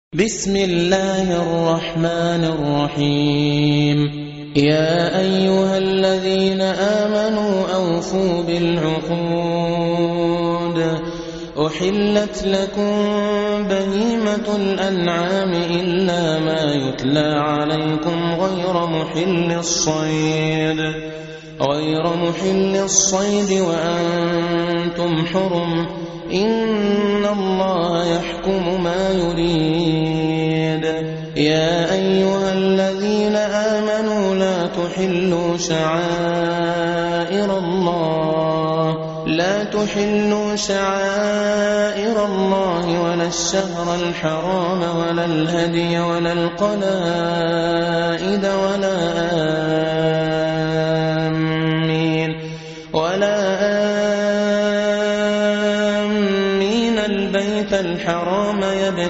بسم الله الرحمن الرحيم. يا أيها الذين آمنوا أوفوا بالعقود. أحلت لكم بهيمة الأنعام إلا ما يتلى عليكم غير محل الصيد وأنتم حرم. إن الله يحكم ما يريد. يا أيها الذين آمنوا لا تحلوا شعائر الله ولا الشهر الحرام ولا الهدي ولا القلائد ولا آمين البيت الحرام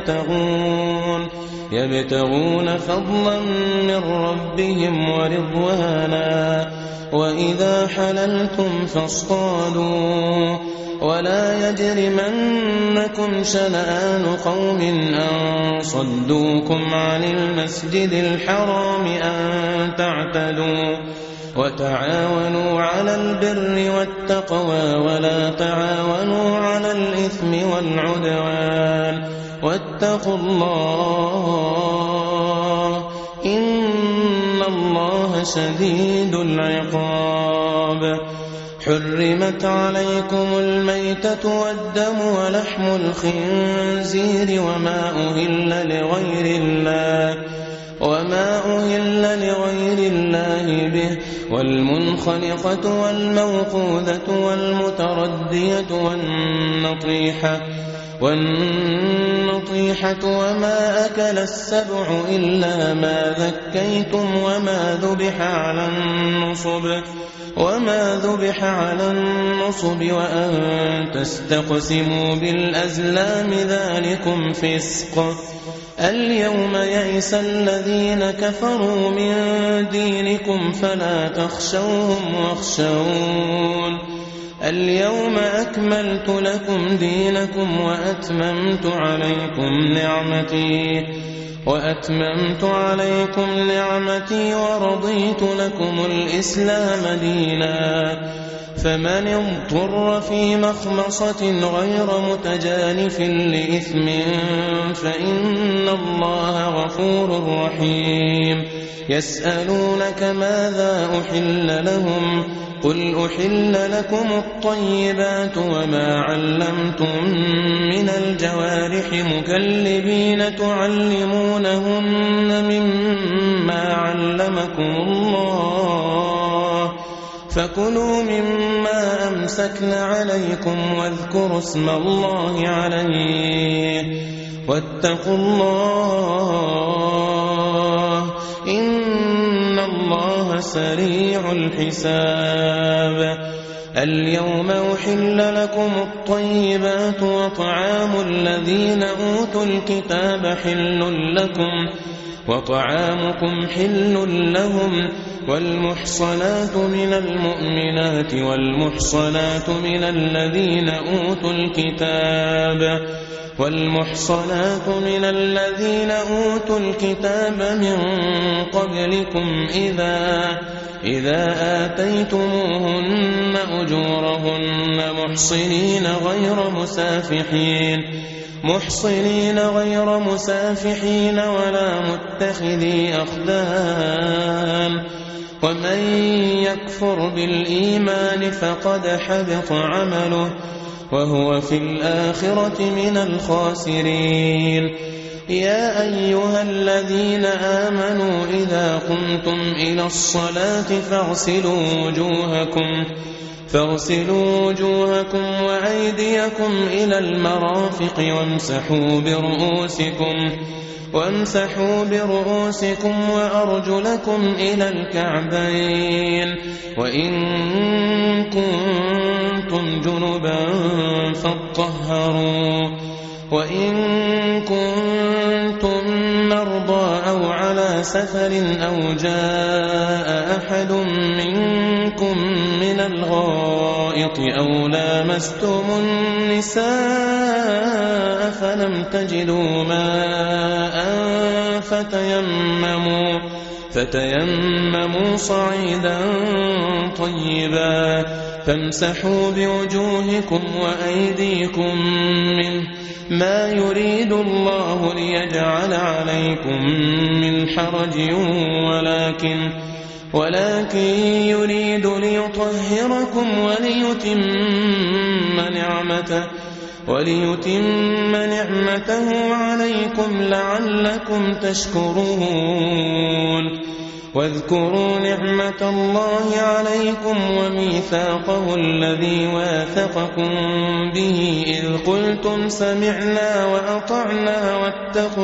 يبتغون فضلا من ربهم ورضوانا. وإذا حللتم فاصطادوا ولا يجرمنكم شنآن قوم أن صدوكم عن المسجد الحرام أن تعتدوا. وتعاونوا على البر والتقوى ولا تعاونوا على الإثم والعدوان. واتقوا الله إن الله شديد العقاب. حرمت عليكم الميتة والدم ولحم الخنزير وما أهل لغير الله به والمنخنقة والموقوذة والمتردية والنطيحة وما أكل السبع إلا ما ذكيتم وما ذبح على النصب وأن تستقسموا بالأزلام ذلكم فسق. اليوم يئس الذين كفروا من دينكم فلا تخشوهم واخشون. اليوم أكملت لكم دينكم وأتممت عليكم نعمتي ورضيت لكم الإسلام دينا. فمن اضطر في مخمصة غير متجانف لإثم فإن الله غفور رحيم. يسألونك ماذا أحل لهم قل أحل لكم الطيبات وما علمتم من الجوارح مكلبين تعلمونهن مما علمكم الله فكلوا مما أمسكن عليكم واذكروا اسم الله عليه واتقوا الله إن الله سريع الحساب. اليوم أحل لكم الطيبات وطعام الذين أوتوا الكتاب حل لكم وطعامكم حل لهم. والمحصنات من المؤمنات والمحصنات من الذين أوتوا الكتاب من قبلكم إذا آتيتموهن أجورهن محصنين غير مسافحين ولا متخذي أخدان. ومن يكفر بالإيمان فقد حبط عمله وهو في الآخرة من الخاسرين. يا أيها الذين آمنوا إذا قمتم إلى الصلاة فاغسلوا وجوهكم وأيديكم إلى المرافق وامسحوا برؤوسكم وأرجلكم إلى الكعبين. وإن كنتم جنبا فاطهروا. وإن كنتم مرضى أو على سفر أو جاء أحد منكم من الغائط أو لامستم النساء الماء فلم تجدوا ماء فتيمموا صعيدا طيبا فامسحوا بوجوهكم وأيديكم منه ما يريد الله ليجعل عليكم من حرج ولكن يريد ليطهركم وليتم نعمته عليكم لعلكم تشكرون واذكروا نعمة الله عليكم وميثاقه الذي واثقكم به إذ قلتم سمعنا وأطعنا واتقوا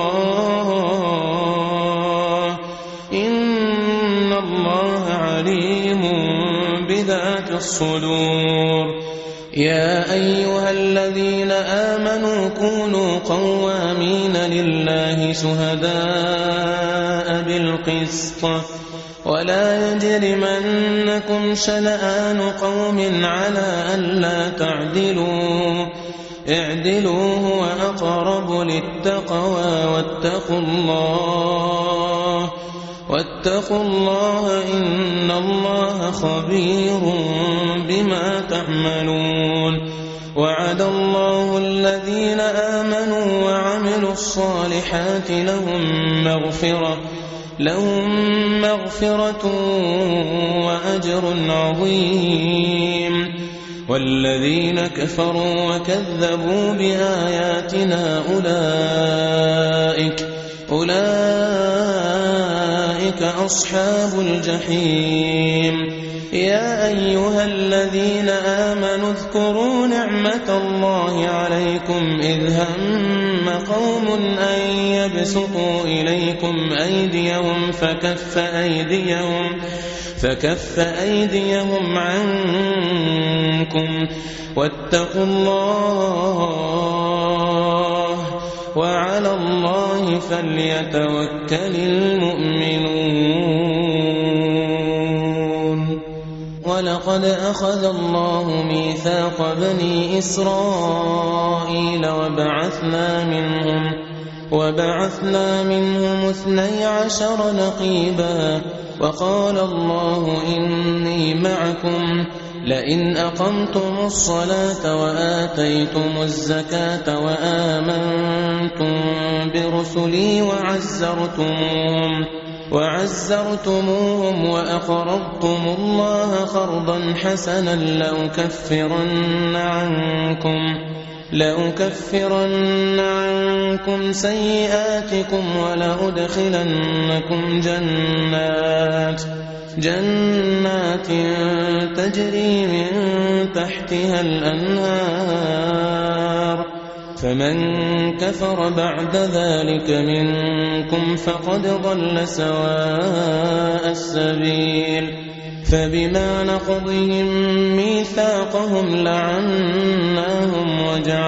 الله إن الله عليم بذات الصدور. يا أيها الذين آمنوا كونوا قوامين لله شهداء بالقسط ولا يجرمنكم شنآن قوم على ألا تعدلوا اعدلوا هو أقرب للتقوى واتقوا الله إن الله خبير بما تعملون. وعد الله الذين آمنوا وعملوا الصالحات لهم مغفرة وأجر عظيم. والذين كفروا وكذبوا بآياتنا أولئك أصحاب الجحيم. يا أيها الذين آمنوا اذكروا نعمة الله عليكم إذ هم قوم أن يبسطوا إليكم أيديهم فكف أيديهم عنكم واتقوا الله وعلى الله فليتوكل المؤمنون. ولقد أخذ الله ميثاق بني إسرائيل وبعثنا منهم 12 نقيبا وقال الله إني معكم لئن أقمتم الصلاة وآتيتم الزكاة وآمنتم برسلي وعزرتموهم وأقرضتم الله قرضا حسنا لأكفرن عنكم سيئاتكم ولأدخلنكم جنات تجري من تحتها الأنهار فمن كفر بعد ذلك منكم فقد ضل سواء السبيل. فبما نقضهم ميثاقهم لعناهم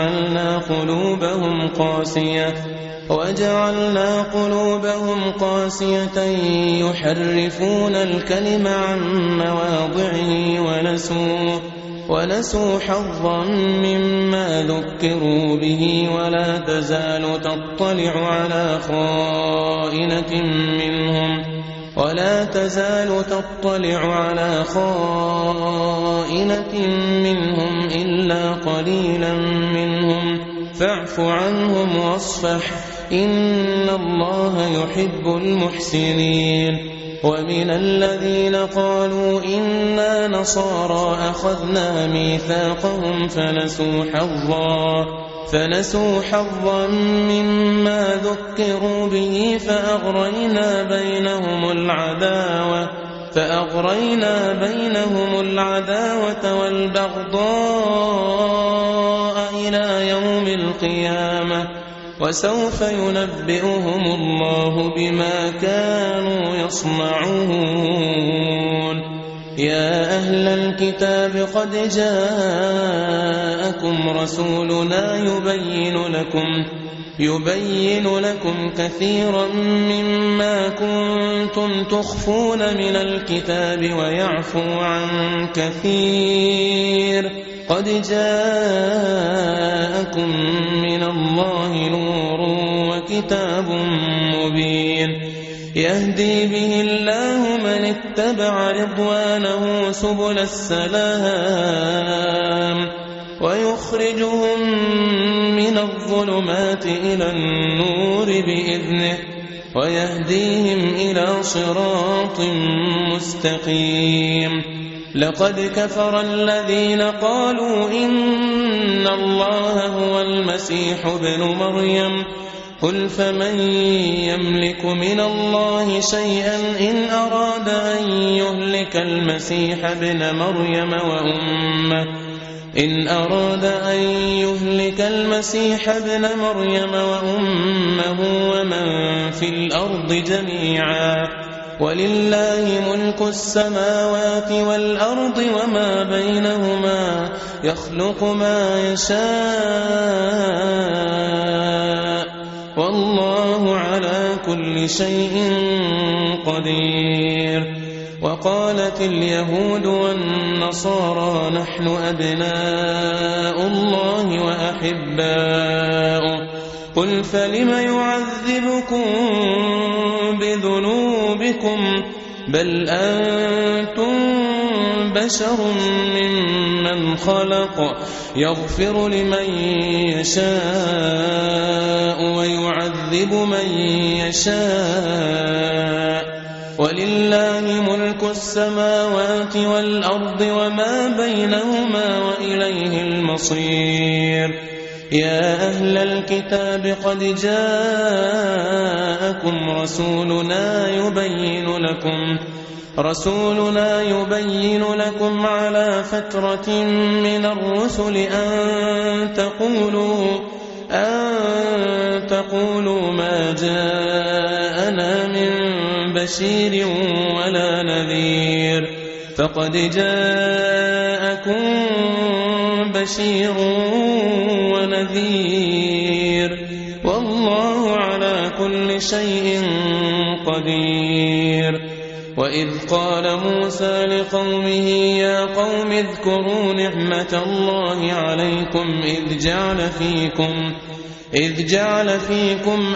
وجعلنا قلوبهم قاسية يحرفون الكلم عن مواضعه ونسوا حظا مما ذكروا به ولا تزال تطلع على خائنة منهم إلا قليلا منهم فاعف عنهم واصفح إن الله يحب المحسنين. ومن الذين قالوا إنا نصارى أخذنا ميثاقهم فنسوا حظا مما ذكروا به فأغرينا بينهم العداوة والبغضاء إلى يوم القيامة وسوف ينبئهم الله بما كانوا يصنعون. يا أهل الكتاب قد جاءكم رسولنا يبين لكم كثيرا مما كنتم تخفون من الكتاب ويعفو عن كثير قد جاءكم من الله نور وكتاب مبين يهدي به الله من اتبع رضوانه سبل السلام ويخرجهم من الظلمات إلى النور بإذنه ويهديهم إلى صراط مستقيم لقد كفر الذين قالوا إن الله هو المسيح ابن مريم قل فمن يملك من الله شيئا إن أراد أن يهلك المسيح ابن مريم وأمه ومن في الأرض جميعا ولله ملك السماوات والأرض وما بينهما يخلق ما يشاء والله على كل شيء قدير وقالت اليهود والنصارى نحن أبناء الله وأحباؤه قل فلم يعذبكم بذنوبكم بل أنتم بشر ممن خلق يغفر لمن يشاء ويعذب من يشاء ولله ملك السماوات والأرض وما بينهما وإليه المصير يا أهل الكتاب قد جاءكم رسولنا يبين لكم على فترة من الرسل أن تقولوا ما جاءنا من بشير ولا نذير فقد جاءكم بشير ونذير والله على كل شيء قدير وإذ قال موسى لقومه يا قوم اذكروا نعمة الله عليكم إذ جعل فيكم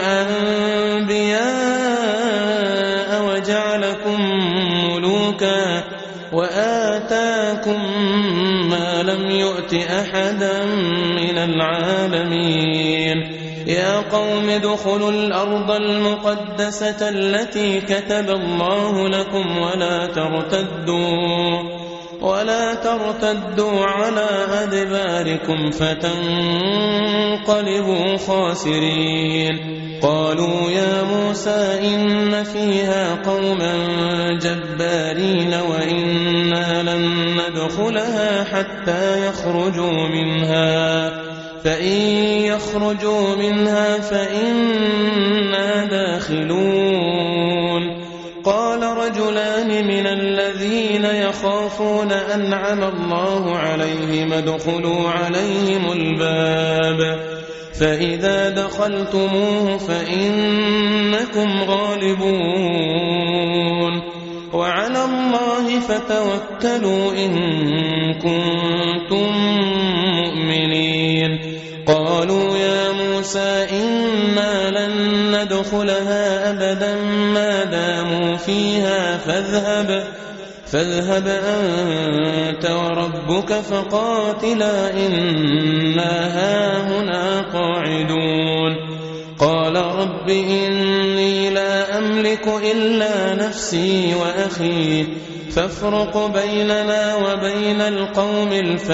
أنبياء وجعلكم ملوكا وآتاكم ما لم يؤت أحدا من العالمين يا قوم ادخلوا الأرض المقدسة التي كتب الله لكم ولا ترتدوا على أدباركم فتنقلبوا خاسرين قالوا يا موسى إن فيها قوما جبارين وإنا لن ندخلها حتى يخرجوا منها فإن يخرجوا منها فإنا داخلون قال رجلان من الذين يخافون أنعم الله عليهم ادخلوا عليهم الباب فإذا دخلتموه فإنكم غالبون وعلى الله فتوكلوا إن كنتم مؤمنين قالوا يا موسى إنا لن ندخلها أبدا ما داموا فيها فاذهب أنت وربك فقاتلا إنا هاهنا قاعدون قال رب إني لا أملك إلا نفسي وأخي فافرق بيننا وبين القوم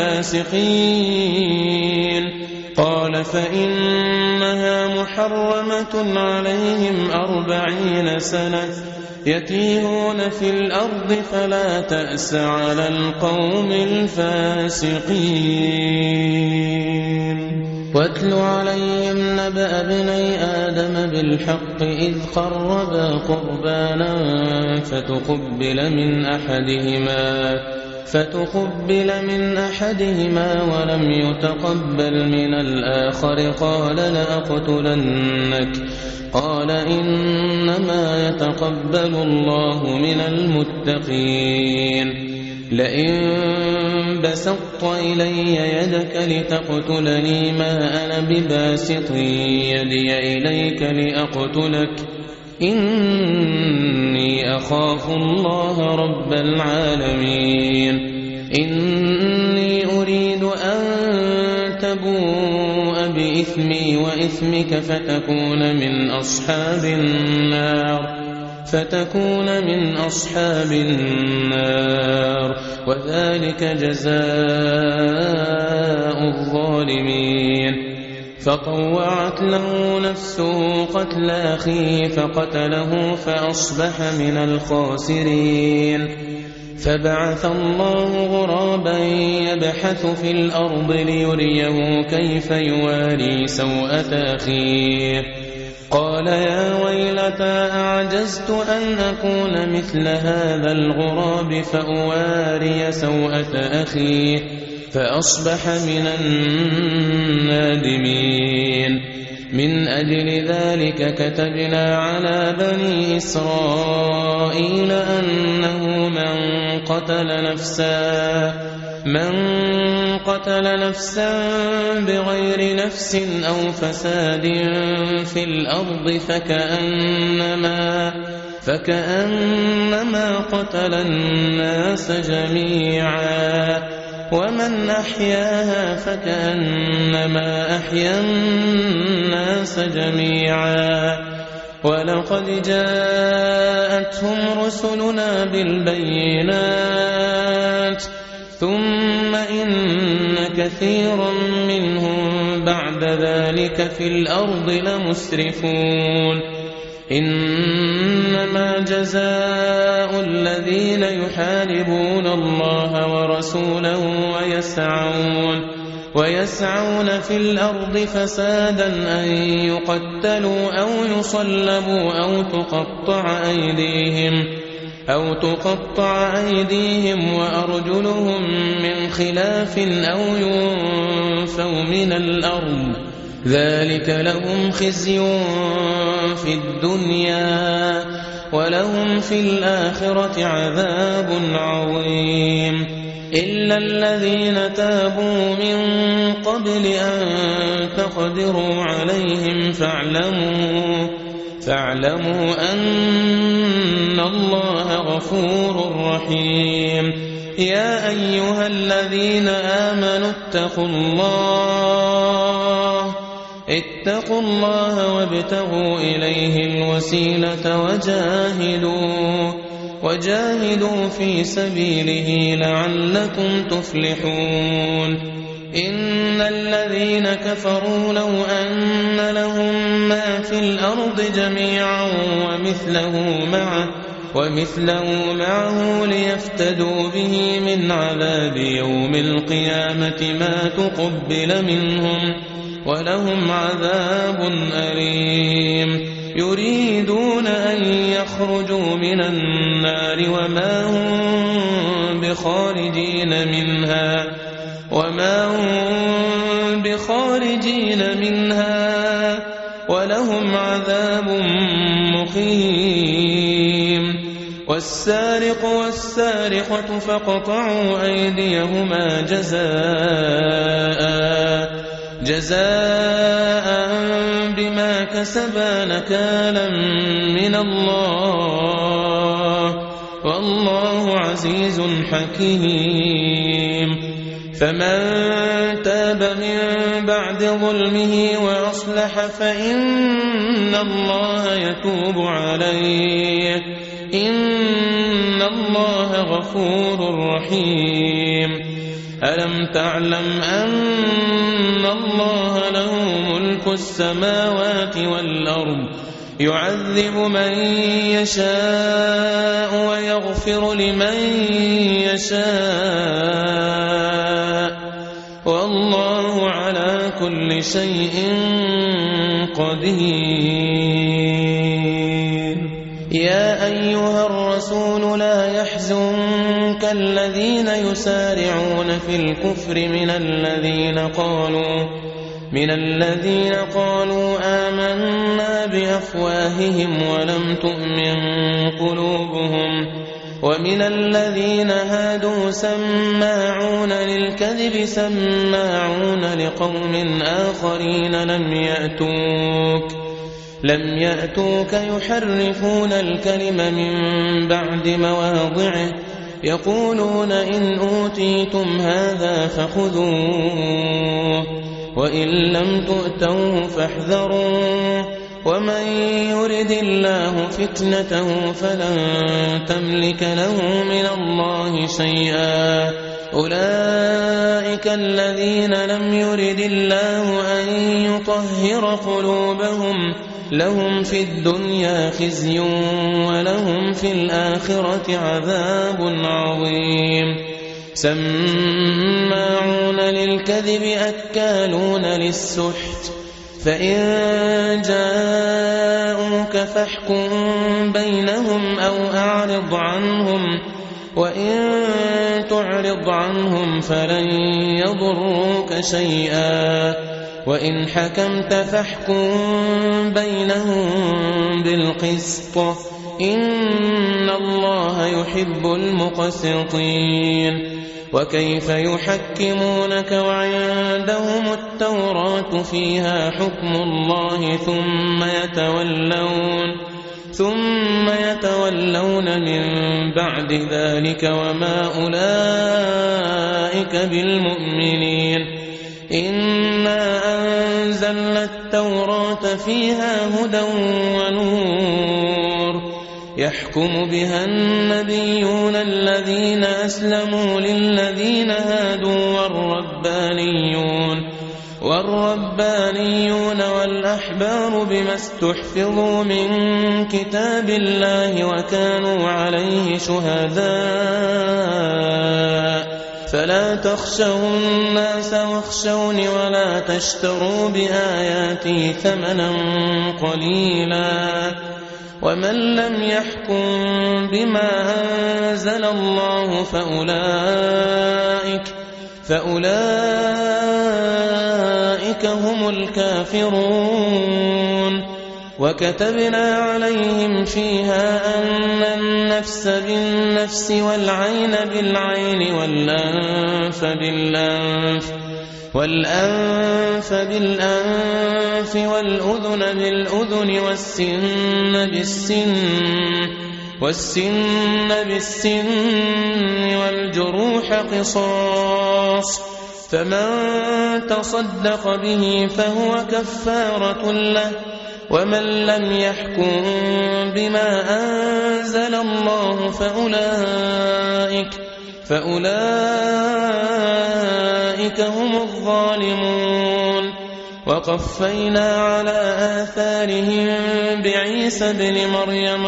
الفاسقين قال فإنها محرمة عليهم 40 سنة يتيهون في الأرض فلا تأس على القوم الفاسقين واتل عليهم نبأ ابني آدم بالحق إذ قربا قربانا فتقبل من أحدهما ولم يتقبل من الآخر قال لأقتلنك قال إنما يتقبل الله من المتقين لئن بسطت إلي يدك لتقتلني ما أنا بباسط يدي إليك لأقتلك إني أخاف الله رب العالمين إني أريد أن تبوء بإثمي وإثمك فتكون من أصحاب النار وذلك جزاء الظالمين فطوعت له نفسه قتل أخيه فقتله فأصبح من الخاسرين فبعث الله غرابا يبحث في الأرض ليريه كيف يواري سوءة أخيه قال يا ويلتى أعجزت أن أكون مثل هذا الغراب فأواري سوءة أخي فأصبح من النادمين من أجل ذلك كتبنا على بني إسرائيل أنه من قتل نفسا بغير نفس أو فساد في الأرض فكأنما قتل الناس جميعا ومن أحياها فكأنما أحيا الناس جميعا ولقد جاءتهم رسلنا بالبينات ثم إن كثيرا منهم بعد ذلك في الأرض لمسرفون إنما جزاء الذين يحاربون الله ورسوله ويسعون في الأرض فسادا أن يقتلوا أو يصلبوا أو تقطع أيديهم وأرجلهم من خلاف أو ينفوا من الأرض ذلك لهم خزي في الدنيا ولهم في الآخرة عذاب عظيم إلا الذين تابوا من قبل أن تقدروا عليهم فاعلموا أن الله غفور رحيم يا أيها الذين آمنوا اتقوا الله وابتغوا إليه الوسيلة وجاهدوا في سبيله لعلكم تفلحون إن الذين كفروا لو أن لهم ما في الأرض جميعا ومثله معه ليفتدوا به من عذاب يوم القيامة ما تقبل منهم ولهم عذاب أليم يريدون أن يخرجوا من النار وما هم بخارجين منها ولهم عذاب مقيم والسارق والسارقة فاقطعوا أيديهما جزاء بما كسبا نكالا من الله والله عزيز حكيم فمن تاب من بعد ظلمه وأصلح فإن الله يتوب عليه إن الله غفور رحيم ألم تعلم أن الله له ملك السماوات والأرض يعذب من يشاء ويغفر لمن يشاء والله على كل شيء قدير يا أيها الرسول لا يحزنك الذين يسارعون في الكفر من الذين قالوا آمنا بأفواههم ولم تؤمن قلوبهم ومن الذين هادوا سماعون للكذب سماعون لقوم آخرين لم يأتوك يحرفون الكلم من بعد مواضعه يقولون إن أوتيتم هذا فخذوه وإن لم تؤتوه فاحذروا ومن يرد الله فتنته فلن تملك له من الله شيئا أولئك الذين لم يرد الله أن يطهر قلوبهم لهم في الدنيا خزي ولهم في الآخرة عذاب عظيم سماعون للكذب أكالون للسحت فإن جاءوك فاحكم بينهم أو أعرض عنهم وإن تعرض عنهم فلن يضروك شيئا وإن حكمت فاحكم بينهم بالقسط إن الله يحب المقسطين وكيف يحكمونك وعندهم التوراة فيها حكم الله ثم يتولون من بعد ذلك وما أولئك بالمؤمنين إنا أنزلنا التوراة فيها هدى ونور يحكم بها النبيون الذين أسلموا للذين هادوا والربانيون والأحبار بما استحفظوا من كتاب الله وكانوا عليه شهداء فلا تخشوا الناس واخشوني ولا تشتروا بآياتي ثمنا قليلا ومن لم يحكم بما أنزل الله فأولئك هم الكافرون وكتبنا عليهم فيها أن النفس بالنفس والعين بالعين والأنف بالأنف والأذن بالأذن والسن بالسن والجروح قصاص فمن تصدق به فهو كفارة له ومن لم يحكم بما أنزل الله فأولئك هم الظالمون وقفينا على آثارهم بعيسى ابن مريم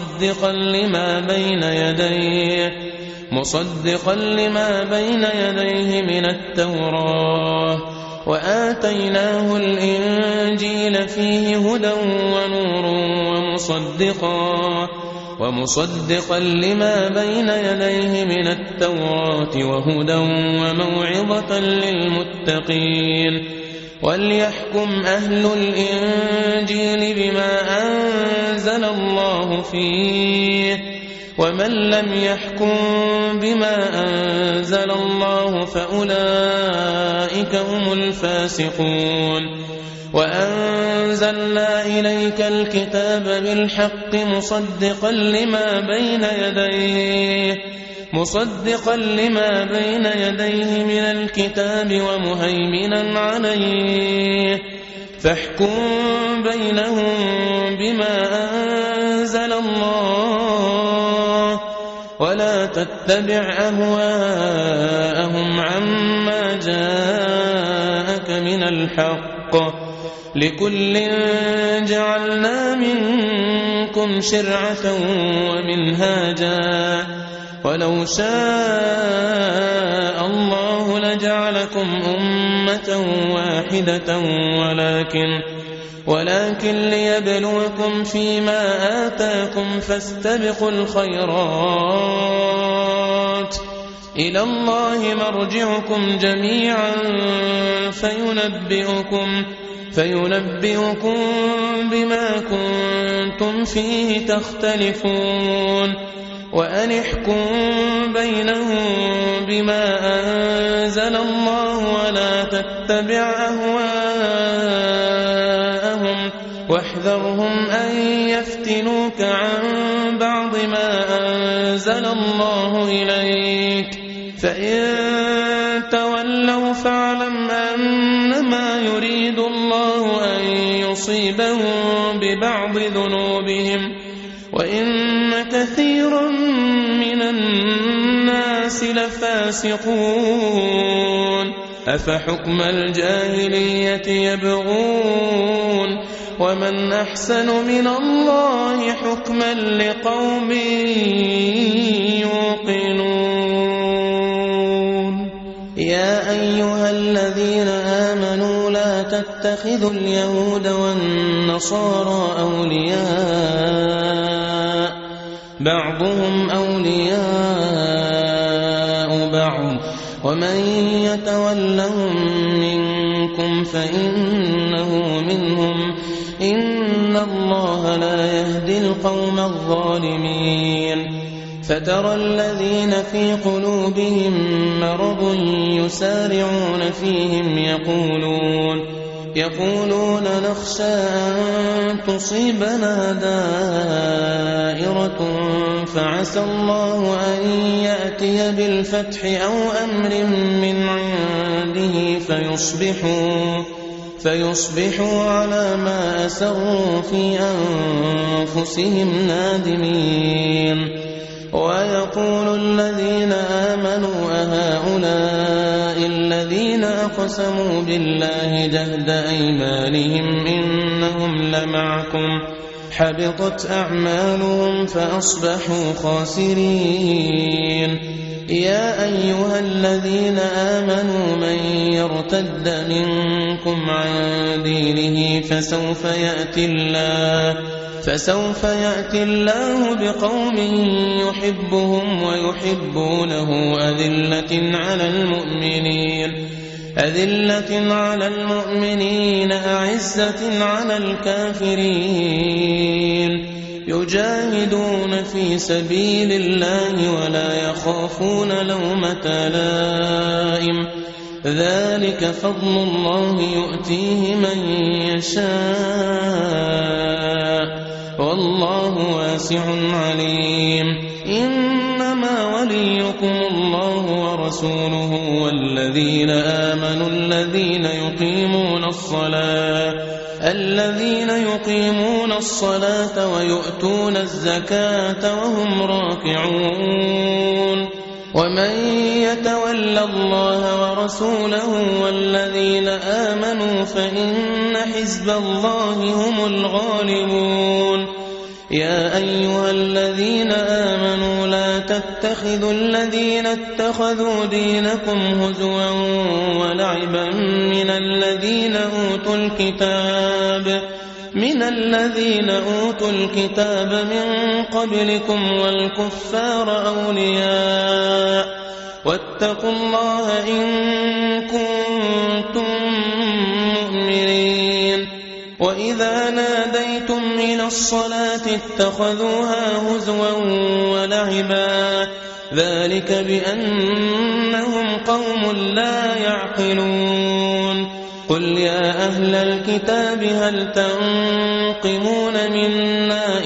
مصدقا لما بين يديه من التوراة وآتيناه الإنجيل فيه هدى ونور ومصدقا لما بين يديه من التوراة وهدى وموعظة للمتقين وليحكم أهل الإنجيل بما أنزل الله فيه ومن لم يحكم بما أنزل الله فأولئك هم الفاسقون وأنزلنا إليك الكتاب بالحق مصدقا لما بين يديه من الكتاب ومهيمنا عليه فاحكم بينهم بما أنزل الله ولا تتبع أهواءهم عما جاءك من الحق لكل جعلنا منكم شرعة ومنهاجا ولو شاء الله لجعلكم أمة واحدة ولكن ليبلوكم فيما آتاكم فاستبقوا الخيرات إلى فينبئكم بما كنتم فيه تختلفون وأن احكم بينهم بما أنزل الله ولا تتبع أهواءهم واحذرهم أن يفتنوك عن بعض ما أنزل الله إليك فإن تولوا فاعلم أنما يريد الله أن يصيبهم ببعض ذنوبهم وإن كثيرا من الناس لفاسقون أفحكم الجاهلية يبغون ومن أحسن من الله حكما لقوم يوقنون يا أيها الذين آمنوا لا تتخذوا اليهود والنصارى أولياء بعضهم أولياء بعض ومن يتولهم منكم فإنه منهم إن الله لا يهدي القوم الظالمين فترى الذين في قلوبهم مرض يسارعون فيهم يقولون نخشى أن تصيبنا دائرة فعسى الله أن يأتي بالفتح أو أمر من عنده فيصبحوا على ما أسروا في أنفسهم نادمين ويقول الذين آمنوا أهؤلاء الذين أقسموا بالله جهد أيمانهم إنهم لمعكم حبطت أعمالهم فأصبحوا خاسرين يا أيها الذين آمنوا من يرتد منكم عن دينه فسوف يأتي الله بقوم يحبهم ويحبونه أذلة على المؤمنين أعزة على الكافرين يجاهدون في سبيل الله ولا يخافون لومة لائم ذلك فضل الله يؤتيه من يشاء والله واسع عليم إنما وليكم الله ورسوله والذين آمنوا الذين يقيمون الصلاة ويؤتون الزكاة وهم راكعون ومن يتول الله ورسوله والذين آمنوا فإن حزب الله هم الغالبون يا أيها الذين آمنوا لا تتخذوا الذين اتخذوا دينكم هزوا ولعبا من الذين أوتوا الكتاب من قبلكم والكفار أولياء واتقوا الله إن كنتم مؤمنين وإذا ناديتم إلى الصلاة اتخذوها هزوا ولعبا ذلك بأنهم قوم لا يعقلون قل يا أهل الكتاب هل تنقمون منا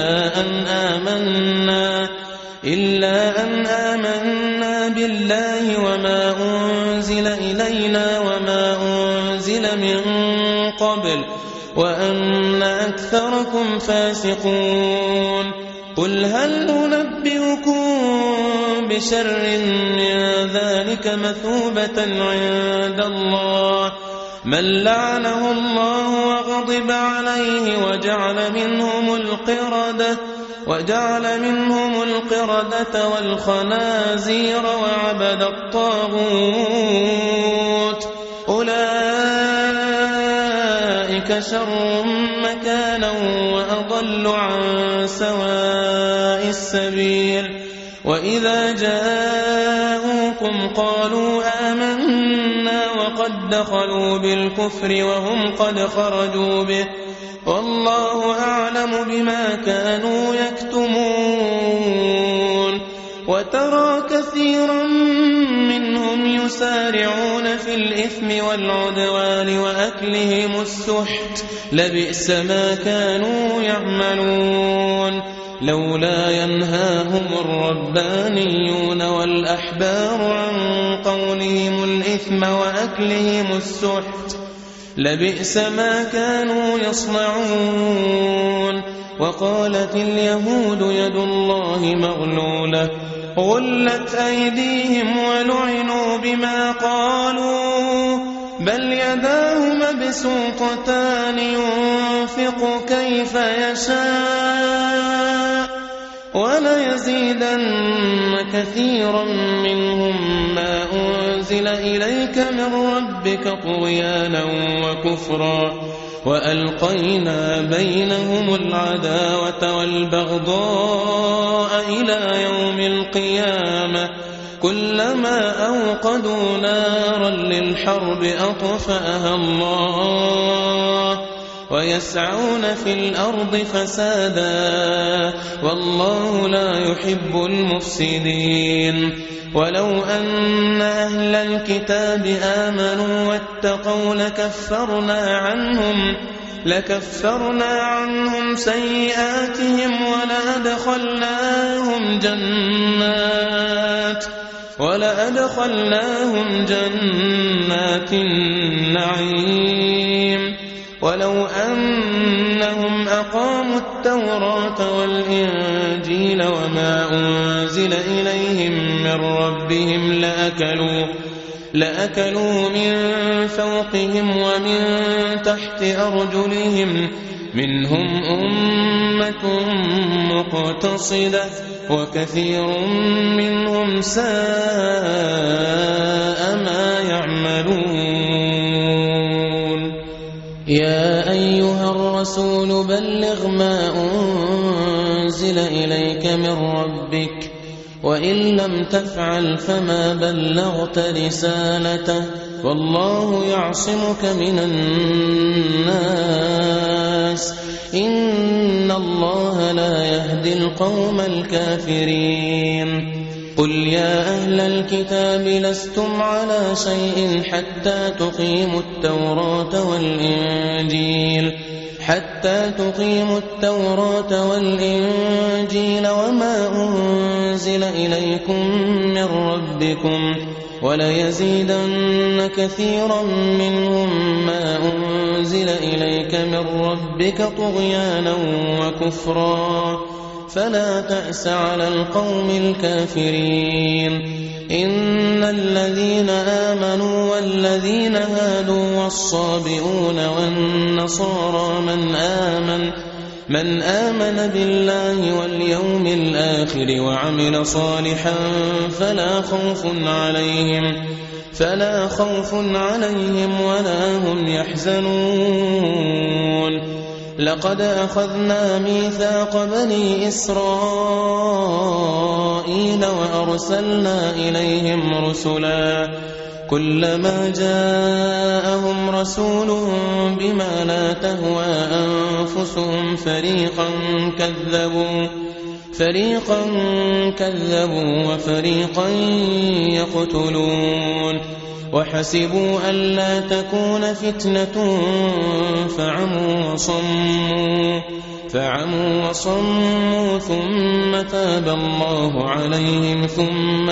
إلا أن آمنا بالله وما أنزل إلينا وما أنزل من قبل وأن أكثركم فاسقون قل هل أنبئكم بشر من ذلك مثوبة عند الله من لعنه الله وغضب عليه وجعل منهم القردة والخنازير وعبد الطاغوت أولئك شر مكانا وأضل عن سواء السبيل وإذا جاءوكم قالوا آمنا وقد قد دخلوا بالكفر وهم قد خرجوا به والله أعلم بما كانوا يكتمون وترى كثيرا منهم يسارعون في الإثم والعدوان وأكلهم السحت لبئس ما كانوا يعملون لولا ينهاهم الربانيون والأحبار عن قولهم الإثم وأكلهم السحت لبئس ما كانوا يصنعون وقالت اليهود يد الله مغلولة غلت أيديهم ولعنوا بما قالوا بل يداه مبسوطتان ينفق كيف يشاء وليزيدن كثيرا منهم ما أنزل إليك من ربك طغيانا وكفرا وألقينا بينهم العداوة والبغضاء إلى يوم القيامة كلما أوقدوا نارا للحرب أطفأها الله ويسعون في الأرض فسادا والله لا يحب المفسدين ولو أن أهل الكتاب آمنوا واتقوا لكفرنا عنهم سيئاتهم ولأدخلناهم جنات النعيم ولو أنهم أقاموا التوراة والإنجيل وما أنزل إليهم من ربهم لأكلوا من فوقهم ومن تحت أرجلهم منهم أمة مقتصدة وكثير منهم ساء ما يعملون يا أيها الرسول بلغ ما أنزل إليك من ربك وإن لم تفعل فما بلغت رسالته والله يعصمك من الناس إن الله لا يهدي القوم الكافرين قل يا أهل الكتاب لستم على شيء حتى تقيموا التوراة والإنجيل وما أنزل إليكم من ربكم وليزيدن كثيرا منهم ما أنزل إليك من ربك طغيانا وكفرا فلا تأس على القوم الكافرين إن الذين آمنوا والذين هادوا والصابئون والنصارى من آمن بالله واليوم الآخر وعمل صالحا فلا خوف عليهم ولا هم يحزنون لقد أخذنا ميثاق بني إسرائيل وأرسلنا إليهم رسلا كلما جاءهم رسول بما لا تهوى أنفسهم فريقا كذبوا وفريقا يقتلون وحسبوا ألا تكون فتنة فعموا وصموا ثم تاب الله عليهم ثم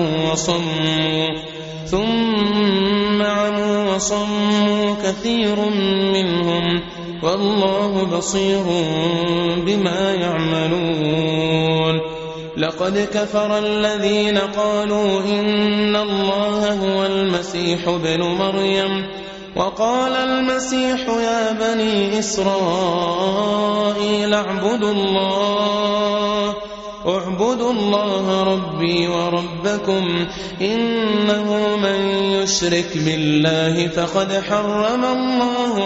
عموا وصموا كثير منهم والله بصير بما يعملون لقد كفر الذين قالوا إن الله هو المسيح ابن مريم وقال المسيح يا بني إسرائيل اعبدوا الله ربي وربكم إنه من يشرك بالله فقد حرم الله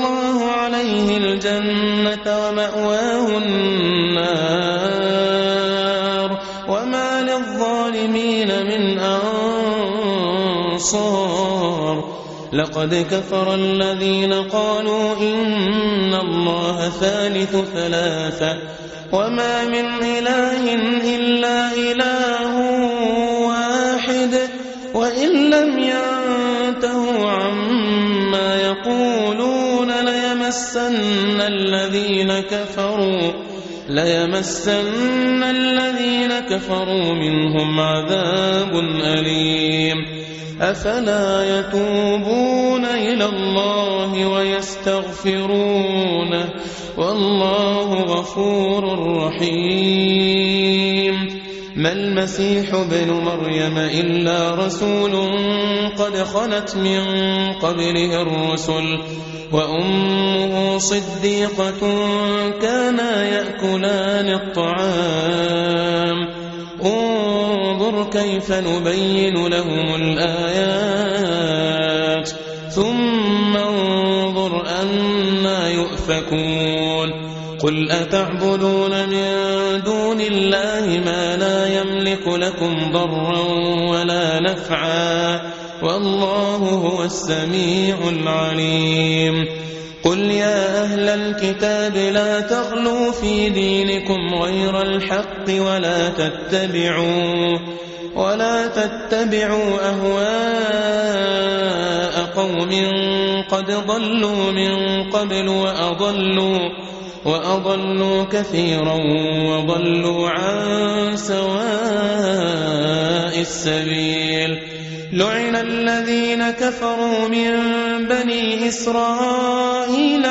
عليه الجنة ومأواه النار الأنصار لقد كفر الذين قالوا إن الله ثالث ثلاثة وما من إله إلا إله واحد وإن لم ينتهوا عما يقولون ليمسن الذين كفروا منهم عذاب أليم أفلا يتوبون إلى الله ويستغفرونه والله غفور رحيم ما المسيح ابن مريم إلا رسول قد خلت من قبله الرسل وأمه صديقة كانا يأكلان الطعام انظر كيف نبين لهم الآيات ثم انظر أنا يؤفكون قل أتعبدون من دون الله ما لا يملك لكم ضرا ولا نفعا والله هو السميع العليم قل يا أهل الكتاب لا تغلوا في دينكم غير الحق ولا تتبعوا أهواء قوم قد ضلوا من قبل وأضلوا كثيرا وضلوا عن سواء السبيل لعن الذين كفروا من بني إسرائيل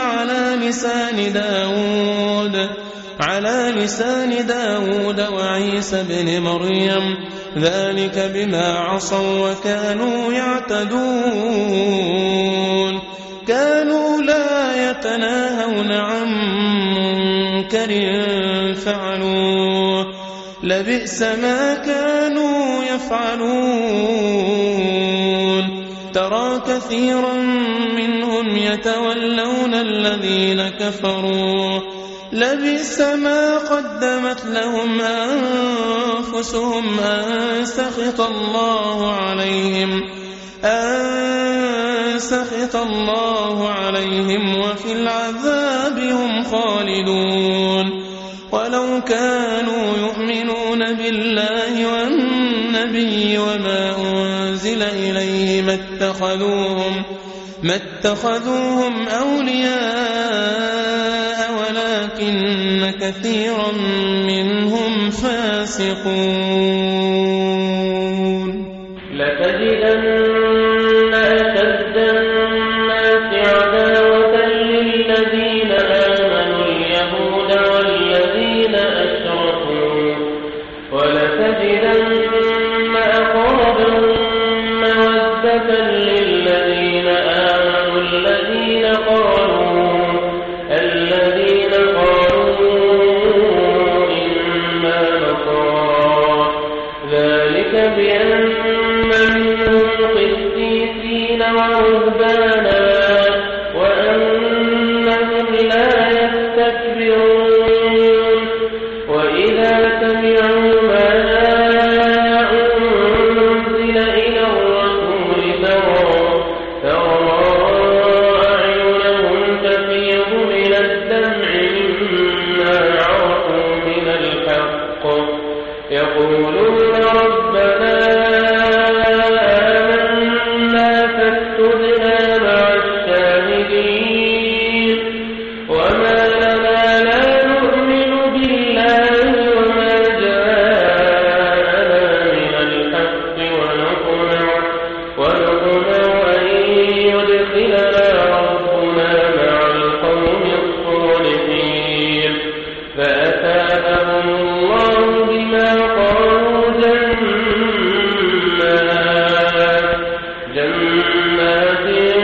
على لسان داود وعيسى بن مريم ذلك بما عصوا وكانوا يعتدون كانوا لا يتناهون عن منكر فعلوه لبئس ما كانوا يفعلون ترى كثيرا منهم يتولون الذين كفروا لبئس ما قدمت لهم أنفسهم أن سخط الله عليهم وفي العذاب هم خالدون ولو كانوا يؤمنون بالله والنبي وما أنزل إليه ما اتخذوهم أولياء ولكن كثيرا منهم فاسقون لتجدن أشد الناس عداوة للذين آمنوا اليهود والذين أشركوا ولتجدن أقربهم مودة للذين آمنوا الذين قالوا إنا نصارى ذلك بأن منهم قسيسين ورهبانا وأنهم لا يستكبرون وإذا سمعوا ما أنزل إلى الرسول ترى أعينهم تفيض من الدمع مما عرفوا من الحق يقولون ربنا آمنا فاكتبنا مع الشاهدين وما لنا لا نؤمن بالله وما جاءنا من الحق ونطمع أن يدخلنا ربنا مع القوم الصالحين فأثابهم الله بما قالوا جنات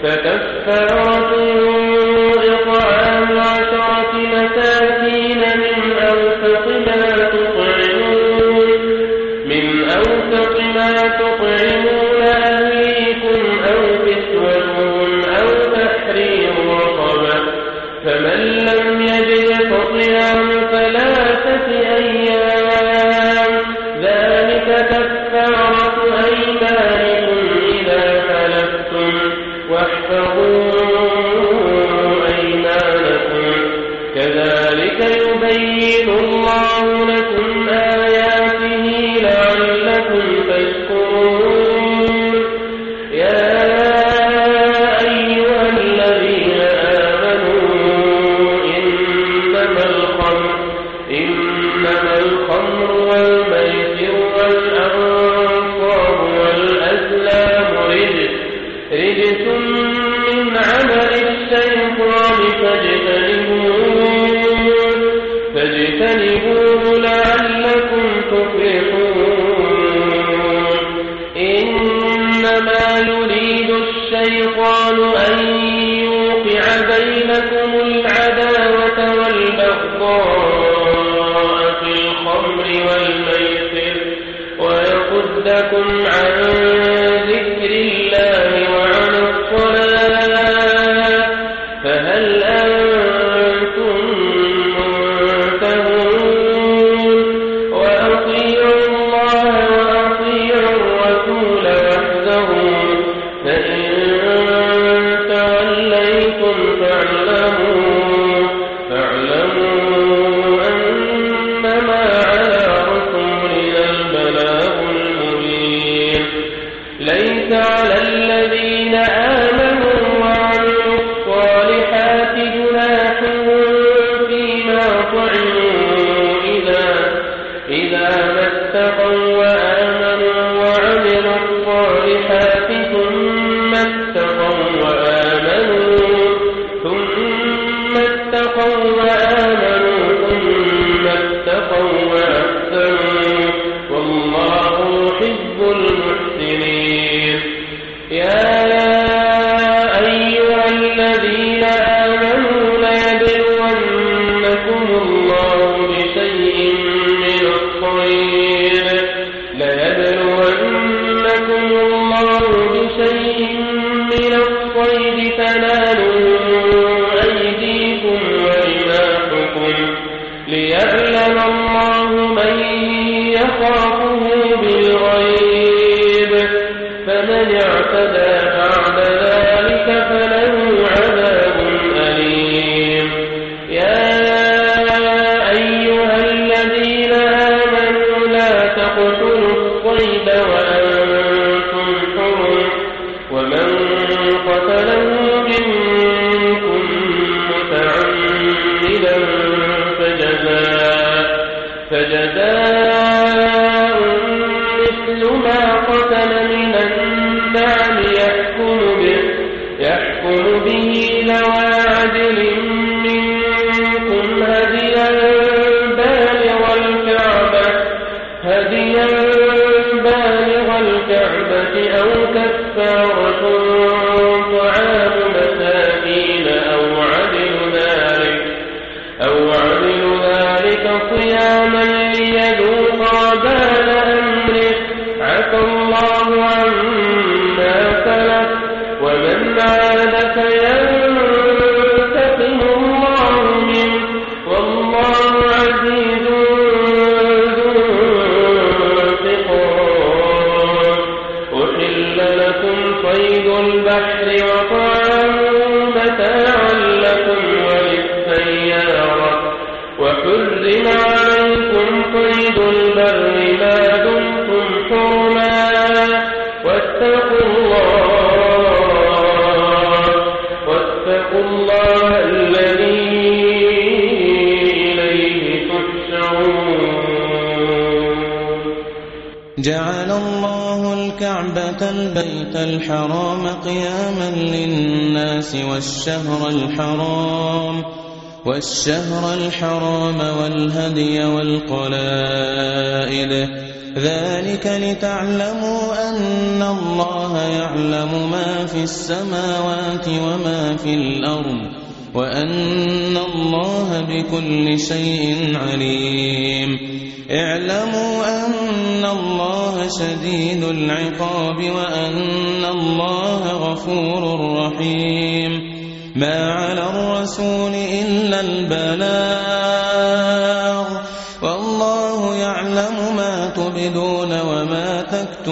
فكفارته إطعام 10 مساكين من أوسط ما تطعمون أهليكم أو كسوتهم أو تحرير رقبة فمن لم يجد فصيام 3 أيام ذلك كفارة أيمانكم إذا حلفتم واحفظوا أيمانكم كذلك يبين الله لكم آياته لعلكم تشكرون يا أيها الذين آمنوا إنما الخمر والميسر والأنصاب والأزلام رجس من عمل الشيطان فاجتنبوه لعلكم تفلحون إنما يريد الشيطان أن يوقع بينكم العداوة والبغضاء في الخمر والميسر ويصدكم عن ذكر الله وعن الصلاة فهل أنتم منتهون وأطيعوا الله وأطيعوا الرسول واحذروا فإن توليتم فاعلموا أنما على رسولنا البلاغ المبين ليس على الذين آمنوا وعملوا الصالحات جناح فيما طعموا إذا ما اتقوا وآمنوا وعملوا الصالحات ثم اتقوا وآمنوا ثم اتقوا وأحسنوا والله يحب المحسنين يا أيها الذين آمنوا ليبلونكم الله بشيء من الصيد تنالوا أيديكم ورماحكم ليعلم الله من يخافه بالغيب فمن اعتدى بعد ذلك فله عذاب أليم يا أيها الذين آمنوا لا تقتلوا الصيد وأنتم حرم ومن قتله منكم متعمدا فجزاء مثل ما قتل من النعم يحكم به ذوى عدل منكم هديا بالغ الكعبة أو كفارة طعام مساكين أو عدل ذلك صياما ليذوق وبال أمره عفى الله عما سلف ومن عاد فينتقم الله منه والله عزيز ذو انتقام أحل لكم صيد البحر وطعامه متاعا لكم وللسيارة وحرم عليكم صيد البر ما دمتم حرما واتقوا الله الذي إليه تحشرون جعل الله الكعبة البيت الحرام قياما للناس والشهر الحرام والهدي والقلائد ذلك لتعلموا أن الله يعلم ما في السماوات وما في الأرض وأن الله بكل شيء عليم اعلموا أن الله شديد العقاب وأن الله غفور رحيم ما على الرسول إلا البلاغ والله يعلم ما تبدون وما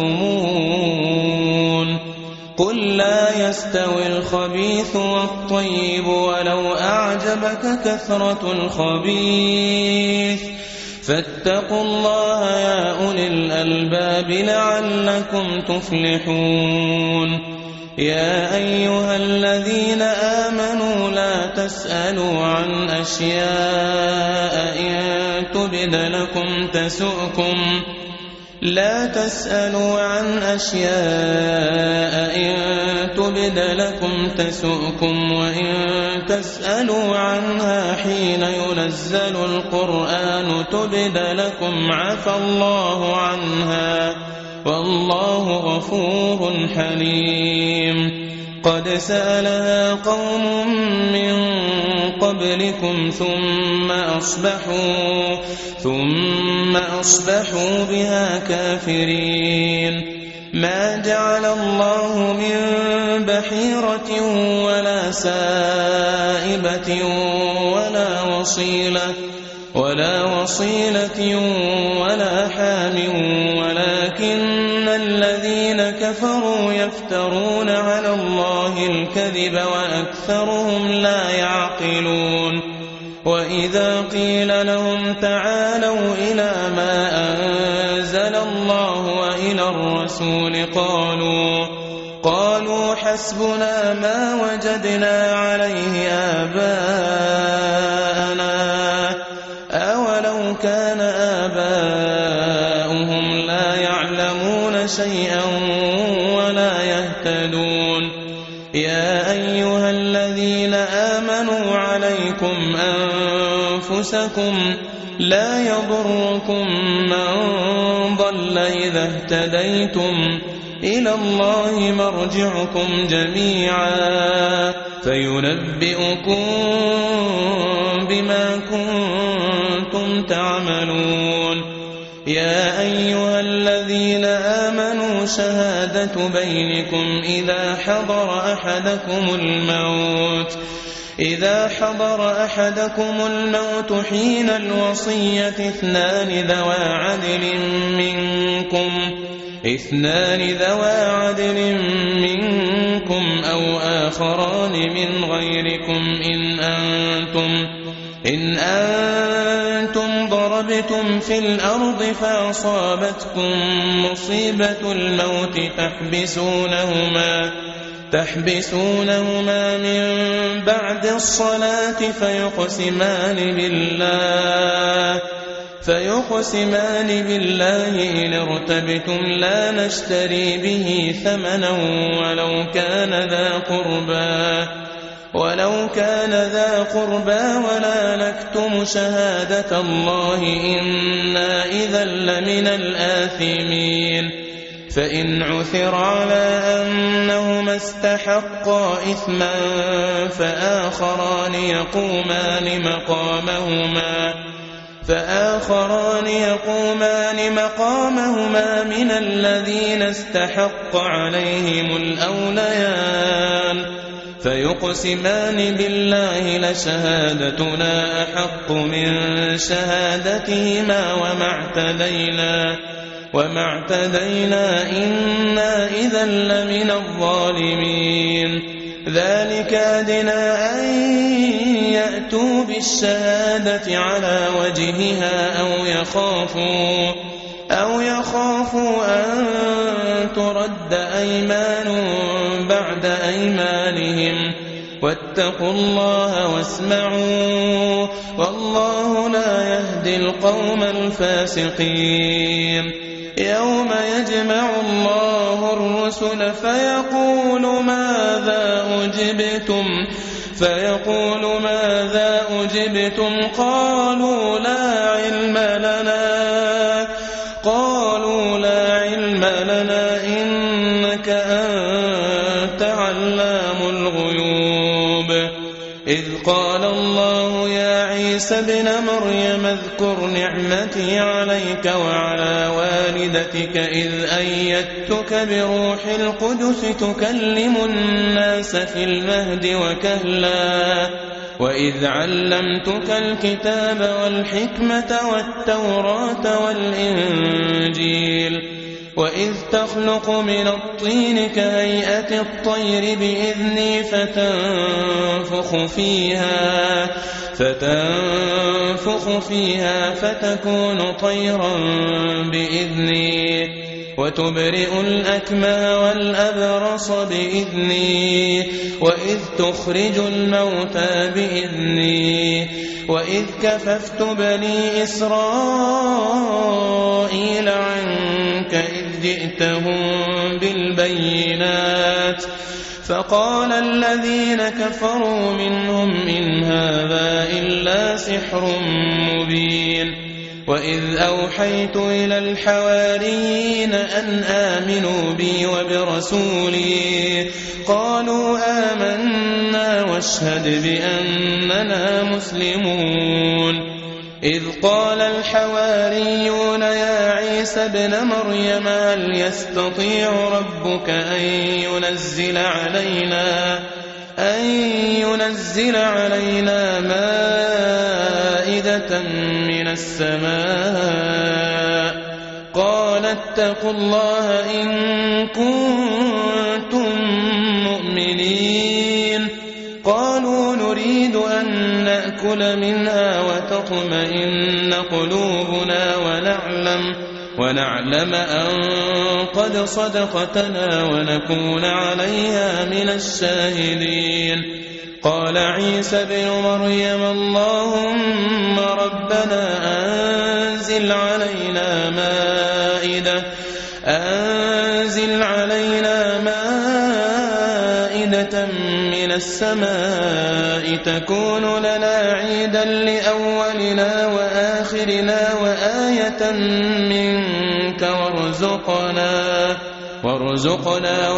تكتمون قل لا يستوي الخبيث والطيب ولو أعجبك كثرة الخبيث فاتقوا الله يا أولي الألباب لعلكم تفلحون يا أيها الذين آمنوا لا تسألوا عن أشياء إن تبد لكم تسؤكم لا تسألوا عن أشياء إن تبد لكم تسؤكم وإن تسألوا عنها حين ينزل القرآن تبد لكم عفى الله عنها والله غفور حليم قد سألها قوم من قبلكم ثم أصبحوا بها كافرين ما جعل الله من بحيرة ولا سائبة ولا وصيلة ولا حام ولكن الذين كفروا يفترون على الله الكذب وأكثرهم لا يعقلون وإذا قيل لهم تعالوا إلى ما أنزل الله وإلى الرسول قالوا حسبنا ما وجدنا عليه آباءنا أولو كان آباؤهم لا يعلمون شيئا ولا يهتدون يا أيها الذين آمنوا عليكم أنفسكم لا يضركم من ضل إذا اهتديتم إلى الله مرجعكم جميعا فينبئكم بما كنتم تعملون يا أيها الذين آمنوا شهادة بينكم إذا حضر أحدكم الموت حين الوصية اثنان ذوى عدل منكم أو آخران من غيركم إن أنتم ضربتم في الأرض فأصابتكم مصيبة الموت تحبسونهما من بعد الصلاة فيقسمان بالله إن ارتبتم لا نشتري به ثمنا ولو كان ذا قربى ولا نكتم شهادة الله إنا إذا لمن الآثمين فإن عثر على أنهما استحقا إثما فآخران يقومان مقامهما من الذين استحق عليهم الأوليان فيقسمان بالله لشهادتنا أحق من شهادتهما وما اعتدينا إنا إذا لمن الظالمين ذلك أدنى أن يأتوا بالشهادة على وجهها أو يخافوا أن ترد أيمان بعد أيمانهم واتقوا الله واسمعوا والله لا يهدي القوم الفاسقين يوم يجمع الله الرسل فيقول ماذا أجبتم قالوا لا علم لنا قالوا لنا إنك أنت علام الغيوب إذ قال الله يا عيسى ابن مريم اذكر نعمتي عليك وعلى والدتك إذ أيدتك بروح القدس تكلم الناس في المهد وكهلا وإذ علمتك الكتاب والحكمة والتوراة والإنجيل وإذ تخلق من الطين كهيئة الطير بإذني فتنفخ فيها فتكون طيرا بإذني وتبرئ الأكمه والأبرص بإذني وإذ تخرج الموتى بإذني وإذ كففت بني إسرائيل عنك إذ جئتهم بالبينات فقال الذين كفروا منهم إن هذا إلا سحر مبين وإذ أوحيت إلى الحواريين أن آمنوا بي وبرسولي قالوا آمنا واشهد بأننا مسلمون إذ قال الحواريون يا عيسى ابن مريم هل يستطيع ربك أن ينزل علينا مائدة من السماء قال اتقوا الله إن كنتم مؤمنين قالوا نريد أن نأكل منها وتطمئن قلوبنا ونعلم أن قد صدقتنا ونكون عليها من الشاهدين قال عيسى بن مريم اللهم ربنا أنزل علينا مائدة من السماء تكون لنا عيدا لأولنا وآخرنا وآية منك وارزقنا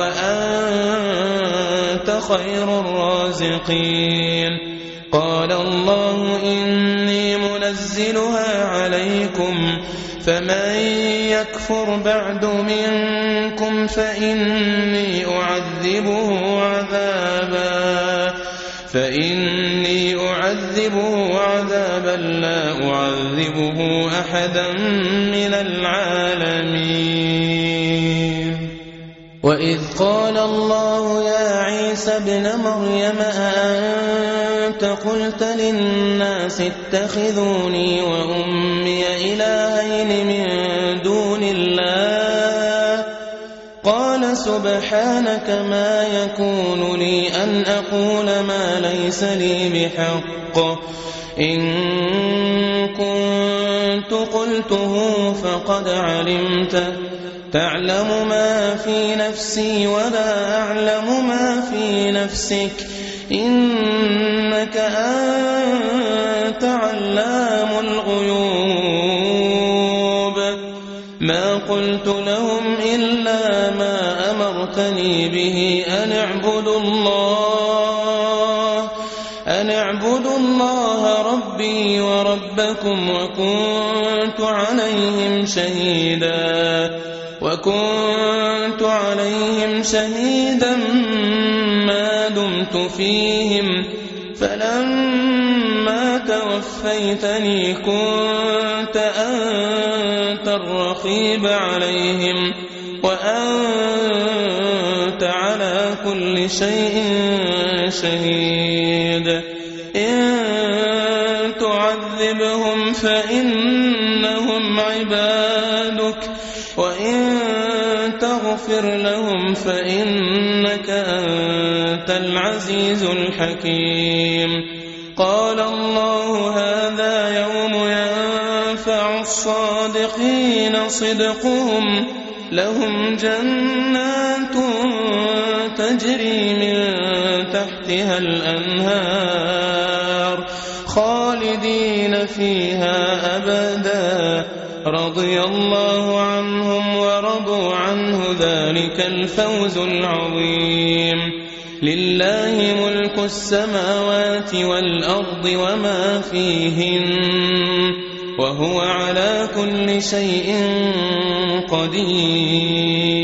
وأنت خير الرازقين قال الله إني منزلها عليكم فمن يكفر بعد منكم فإني أعذبه عذابا لا أعذبه أحدا من العالمين وإذ قال الله يا عيسى ابن مريم أأنت قلت للناس اتخذوني وأمي إلهين من دون الله قال سبحانك ما يكون لي أن أقول ما ليس لي بحق إن كنت قلته فقد علمته تعلم ما في نفسي ولا أعلم ما في نفسك إنك أنت علام الغيوب ما قلت لهم إلا ما أمرتني به أن اعبدوا الله ربي وربكم وكنت عليهم شهيدا ما دمت فيهم فلما توفيتني كنت أنت الرقيب عليهم وأنت على كل شيء شهيد إن تعذبهم فإنهم عبادك وإن تغفر لهم فإنك أنت العزيز الحكيم قال الله هذا يوم ينفع الصادقين صدقهم لهم جنات تجري من تحتها الأنهار خالدين فيها أبدا رضي الله عنهم ورضوا عنه وذلك الفوز العظيم. لله ملك السماوات والأرض وما فيهن وهو على كل شيء قدير.